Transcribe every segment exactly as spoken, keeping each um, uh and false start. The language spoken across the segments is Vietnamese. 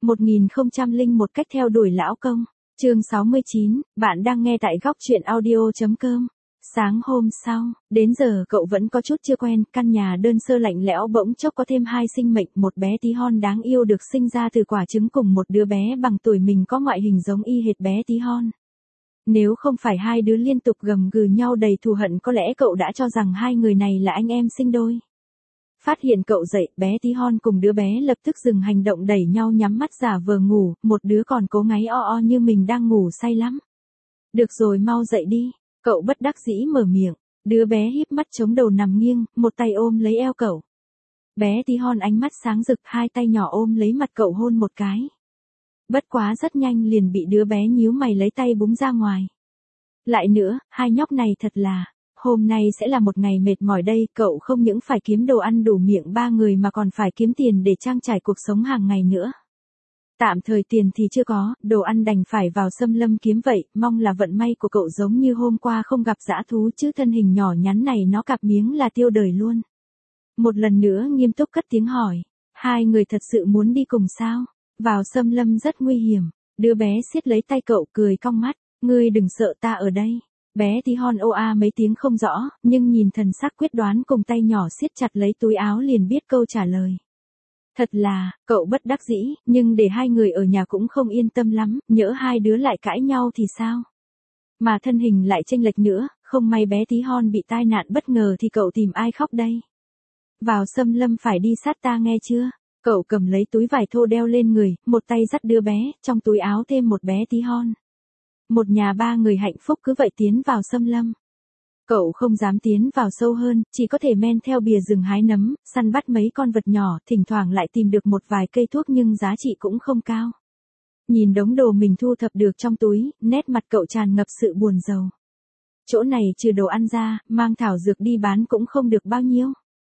một nghìn không trăm lẻ một cách theo đuổi lão công. Chương sáu mươi chín, bạn đang nghe tại góc truyện audio chấm com. Sáng hôm sau, đến giờ cậu vẫn có chút chưa quen, căn nhà đơn sơ lạnh lẽo bỗng chốc có thêm hai sinh mệnh, một bé tí hon đáng yêu được sinh ra từ quả trứng cùng một đứa bé bằng tuổi mình có ngoại hình giống y hệt bé tí hon. Nếu không phải hai đứa liên tục gầm gừ nhau đầy thù hận có lẽ cậu đã cho rằng hai người này là anh em sinh đôi. Phát hiện cậu dậy, bé tí hon cùng đứa bé lập tức dừng hành động đẩy nhau nhắm mắt giả vờ ngủ, một đứa còn cố ngáy o o như mình đang ngủ say lắm. Được rồi mau dậy đi, cậu bất đắc dĩ mở miệng, đứa bé híp mắt chống đầu nằm nghiêng, một tay ôm lấy eo cậu. Bé tí hon ánh mắt sáng rực, hai tay nhỏ ôm lấy mặt cậu hôn một cái. Bất quá rất nhanh liền bị đứa bé nhíu mày lấy tay búng ra ngoài. Lại nữa, hai nhóc này thật là... Hôm nay sẽ là một ngày mệt mỏi đây, cậu không những phải kiếm đồ ăn đủ miệng ba người mà còn phải kiếm tiền để trang trải cuộc sống hàng ngày nữa. Tạm thời tiền thì chưa có, đồ ăn đành phải vào xâm lâm kiếm vậy, mong là vận may của cậu giống như hôm qua không gặp dã thú chứ thân hình nhỏ nhắn này nó cạp miếng là tiêu đời luôn. Một lần nữa nghiêm túc cất tiếng hỏi, hai người thật sự muốn đi cùng sao? Vào xâm lâm rất nguy hiểm, đứa bé siết lấy tay cậu cười cong mắt, ngươi đừng sợ ta ở đây. Bé tí hon ô a mấy tiếng không rõ, nhưng nhìn thần sắc quyết đoán cùng tay nhỏ siết chặt lấy túi áo liền biết câu trả lời. Thật là, cậu bất đắc dĩ, nhưng để hai người ở nhà cũng không yên tâm lắm, nhỡ hai đứa lại cãi nhau thì sao? Mà thân hình lại chênh lệch nữa, không may bé tí hon bị tai nạn bất ngờ thì cậu tìm ai khóc đây? Vào xâm lâm phải đi sát ta nghe chưa? Cậu cầm lấy túi vải thô đeo lên người, một tay dắt đứa bé, trong túi áo thêm một bé tí hon. Một nhà ba người hạnh phúc cứ vậy tiến vào xâm lâm. Cậu không dám tiến vào sâu hơn, chỉ có thể men theo bìa rừng hái nấm, săn bắt mấy con vật nhỏ, thỉnh thoảng lại tìm được một vài cây thuốc nhưng giá trị cũng không cao. Nhìn đống đồ mình thu thập được trong túi, nét mặt cậu tràn ngập sự buồn rầu. Chỗ này trừ đồ ăn ra, mang thảo dược đi bán cũng không được bao nhiêu.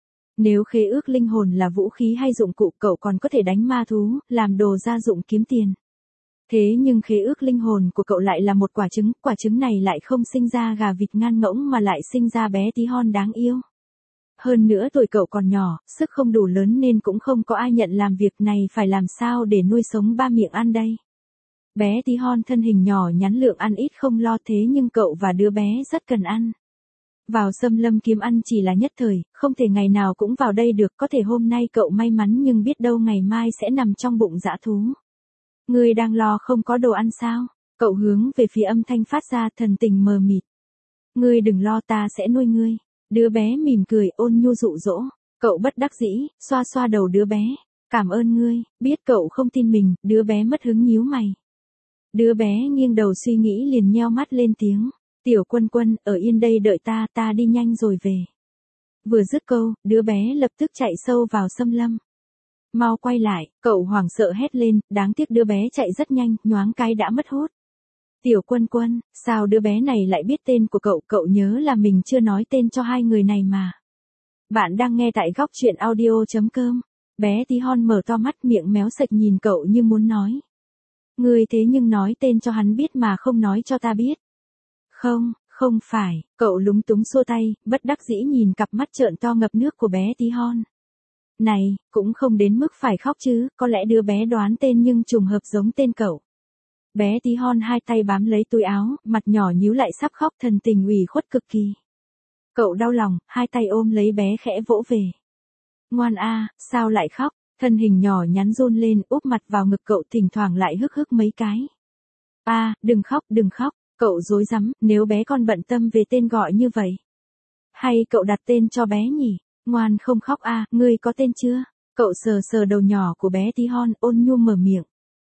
Nếu khế ước linh hồn là vũ khí hay dụng cụ cậu còn có thể đánh ma thú, làm đồ gia dụng kiếm tiền. Thế nhưng khế ước linh hồn của cậu lại là một quả trứng, quả trứng này lại không sinh ra gà vịt ngan ngỗng mà lại sinh ra bé tí hon đáng yêu. Hơn nữa tuổi cậu còn nhỏ, sức không đủ lớn nên cũng không có ai nhận làm việc này phải làm sao để nuôi sống ba miệng ăn đây. Bé tí hon thân hình nhỏ nhắn lượng ăn ít không lo thế nhưng cậu và đứa bé rất cần ăn. Vào xâm lâm kiếm ăn chỉ là nhất thời, không thể ngày nào cũng vào đây được, có thể hôm nay cậu may mắn nhưng biết đâu ngày mai sẽ nằm trong bụng dã thú. Ngươi đang lo không có đồ ăn sao? Cậu hướng về phía âm thanh phát ra thần tình mờ mịt. Ngươi đừng lo ta sẽ nuôi ngươi. Đứa bé mỉm cười ôn nhu dụ dỗ. Cậu bất đắc dĩ, xoa xoa đầu đứa bé. Cảm ơn ngươi, biết cậu không tin mình, đứa bé mất hứng nhíu mày. Đứa bé nghiêng đầu suy nghĩ liền nheo mắt lên tiếng. Tiểu Quân Quân, ở yên đây đợi ta, ta đi nhanh rồi về. Vừa dứt câu, đứa bé lập tức chạy sâu vào xâm lâm. Mau quay lại, cậu hoảng sợ hét lên, đáng tiếc đứa bé chạy rất nhanh, nhoáng cái đã mất hút. Tiểu Quân Quân, sao đứa bé này lại biết tên của cậu, cậu nhớ là mình chưa nói tên cho hai người này mà. Bạn đang nghe tại góc truyện audio chấm com. Bé tí hon mở to mắt miệng méo sạch nhìn cậu như muốn nói. Ngươi thế nhưng nói tên cho hắn biết mà không nói cho ta biết. Không, không phải, cậu lúng túng xua tay, bất đắc dĩ nhìn cặp mắt trợn to ngập nước của bé tí hon. Này, cũng không đến mức phải khóc chứ, có lẽ đứa bé đoán tên nhưng trùng hợp giống tên cậu. Bé tí hon hai tay bám lấy túi áo, mặt nhỏ nhíu lại sắp khóc thần tình ủy khuất cực kỳ. Cậu đau lòng, hai tay ôm lấy bé khẽ vỗ về. Ngoan a, sao lại khóc, thân hình nhỏ nhắn run lên úp mặt vào ngực cậu thỉnh thoảng lại hức hức mấy cái. A, à, đừng khóc, đừng khóc, cậu rối rắm, nếu bé con bận tâm về tên gọi như vậy. Hay cậu đặt tên cho bé nhỉ? Ngoan không khóc a, à, ngươi có tên chưa? Cậu sờ sờ đầu nhỏ của bé tí hon ôn nhu mở miệng.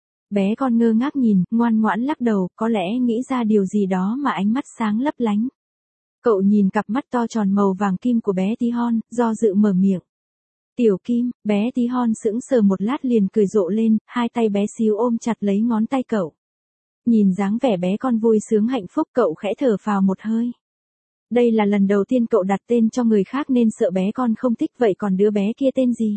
Bé con ngơ ngác nhìn, ngoan ngoãn lắc đầu, có lẽ nghĩ ra điều gì đó mà ánh mắt sáng lấp lánh. Cậu nhìn cặp mắt to tròn màu vàng kim của bé tí hon, do dự mở miệng. Tiểu Kim, bé tí hon sững sờ một lát liền cười rộ lên, hai tay bé xíu ôm chặt lấy ngón tay cậu. Nhìn dáng vẻ bé con vui sướng hạnh phúc cậu khẽ thở phào một hơi. Đây là lần đầu tiên cậu đặt tên cho người khác nên sợ bé con không thích vậy còn đứa bé kia tên gì?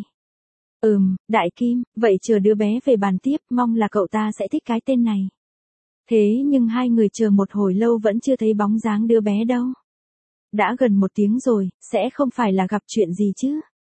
Ừm, Đại Kim, vậy chờ đứa bé về bàn tiếp, mong là cậu ta sẽ thích cái tên này. Thế nhưng hai người chờ một hồi lâu vẫn chưa thấy bóng dáng đứa bé đâu. Đã gần một tiếng rồi, sẽ không phải là gặp chuyện gì chứ?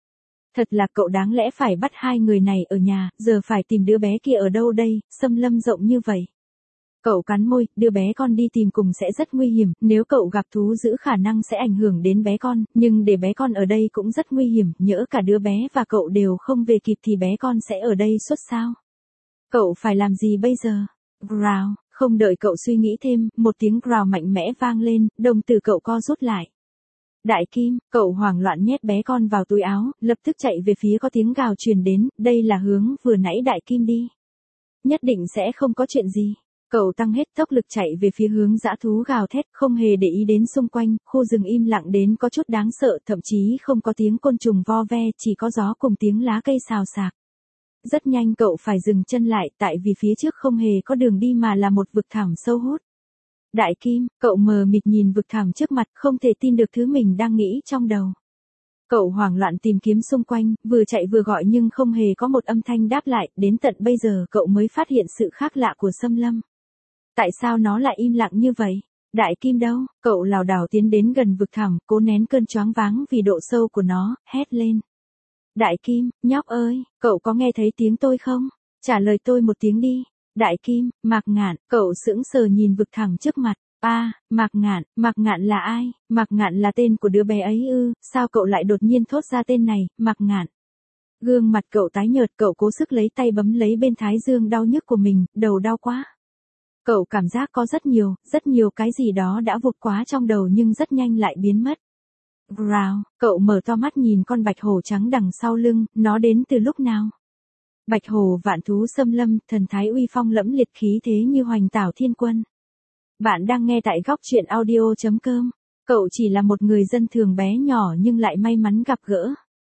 Thật là cậu đáng lẽ phải bắt hai người này ở nhà, giờ phải tìm đứa bé kia ở đâu đây, xâm lâm rộng như vậy. Cậu cắn môi, đứa bé con đi tìm cùng sẽ rất nguy hiểm, nếu cậu gặp thú dữ khả năng sẽ ảnh hưởng đến bé con, nhưng để bé con ở đây cũng rất nguy hiểm, nhỡ cả đứa bé và cậu đều không về kịp thì bé con sẽ ở đây suốt sao? Cậu phải làm gì bây giờ? Growl, không đợi cậu suy nghĩ thêm, một tiếng growl mạnh mẽ vang lên, đồng tử cậu co rút lại. Đại Kim, cậu hoảng loạn nhét bé con vào túi áo, lập tức chạy về phía có tiếng gào truyền đến, đây là hướng vừa nãy Đại Kim đi. Nhất định sẽ không có chuyện gì. Cậu tăng hết tốc lực chạy về phía hướng dã thú gào thét, không hề để ý đến xung quanh, khu rừng im lặng đến có chút đáng sợ, thậm chí không có tiếng côn trùng vo ve, chỉ có gió cùng tiếng lá cây xào xạc. Rất nhanh cậu phải dừng chân lại, tại vì phía trước không hề có đường đi mà là một vực thẳm sâu hút. Đại Kim, cậu mờ mịt nhìn vực thẳm trước mặt, không thể tin được thứ mình đang nghĩ trong đầu. Cậu hoảng loạn tìm kiếm xung quanh, vừa chạy vừa gọi nhưng không hề có một âm thanh đáp lại, đến tận bây giờ cậu mới phát hiện sự khác lạ của xâm lâm. Tại sao nó lại im lặng như vậy? Đại Kim đâu? Cậu lảo đảo tiến đến gần vực thẳm, cố nén cơn choáng váng vì độ sâu của nó, hét lên. Đại Kim, nhóc ơi, cậu có nghe thấy tiếng tôi không? Trả lời tôi một tiếng đi. Đại Kim, Mạc Ngạn, cậu sững sờ nhìn vực thẳm trước mặt. A, à, Mạc Ngạn, Mạc Ngạn là ai? Mạc Ngạn là tên của đứa bé ấy ư, sao cậu lại đột nhiên thốt ra tên này, Mạc Ngạn? Gương mặt cậu tái nhợt, cậu cố sức lấy tay bấm lấy bên thái dương đau nhức của mình, đầu đau quá. Cậu cảm giác có rất nhiều, rất nhiều cái gì đó đã vụt quá trong đầu nhưng rất nhanh lại biến mất. Growl, cậu mở to mắt nhìn con bạch hổ trắng đằng sau lưng, nó đến từ lúc nào? Bạch hổ vạn thú xâm lâm, thần thái uy phong lẫm liệt khí thế như hoành tảo thiên quân. Bạn đang nghe tại góc truyện audio chấm com. Cậu chỉ là một người dân thường bé nhỏ nhưng lại may mắn gặp gỡ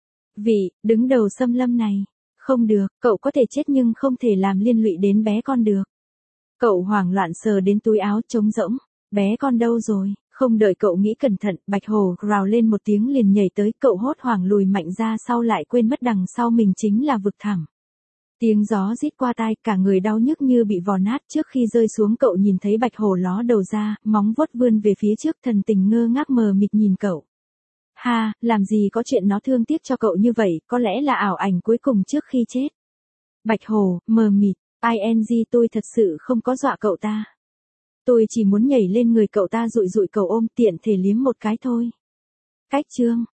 vị đứng đầu xâm lâm này. Không được, cậu có thể chết nhưng không thể làm liên lụy đến bé con được. Cậu hoảng loạn sờ đến túi áo trống rỗng. Bé con đâu rồi? Không đợi cậu nghĩ cẩn thận, bạch hổ growl lên một tiếng liền nhảy tới, cậu hốt hoảng lùi mạnh ra sau lại quên mất đằng sau mình chính là vực thẳm. Tiếng gió rít qua tai, cả người đau nhức như bị vò nát, trước khi rơi xuống cậu nhìn thấy bạch hổ ló đầu ra, móng vuốt vươn về phía trước, thần tình ngơ ngác mờ mịt nhìn cậu. Ha, làm gì có chuyện nó thương tiếc cho cậu như vậy, có lẽ là ảo ảnh cuối cùng trước khi chết. Bạch hổ, mờ mịt, ing tôi thật sự không có dọa cậu ta. Tôi chỉ muốn nhảy lên người cậu ta dụi dụi cậu ôm tiện thể liếm một cái thôi. Cách chương.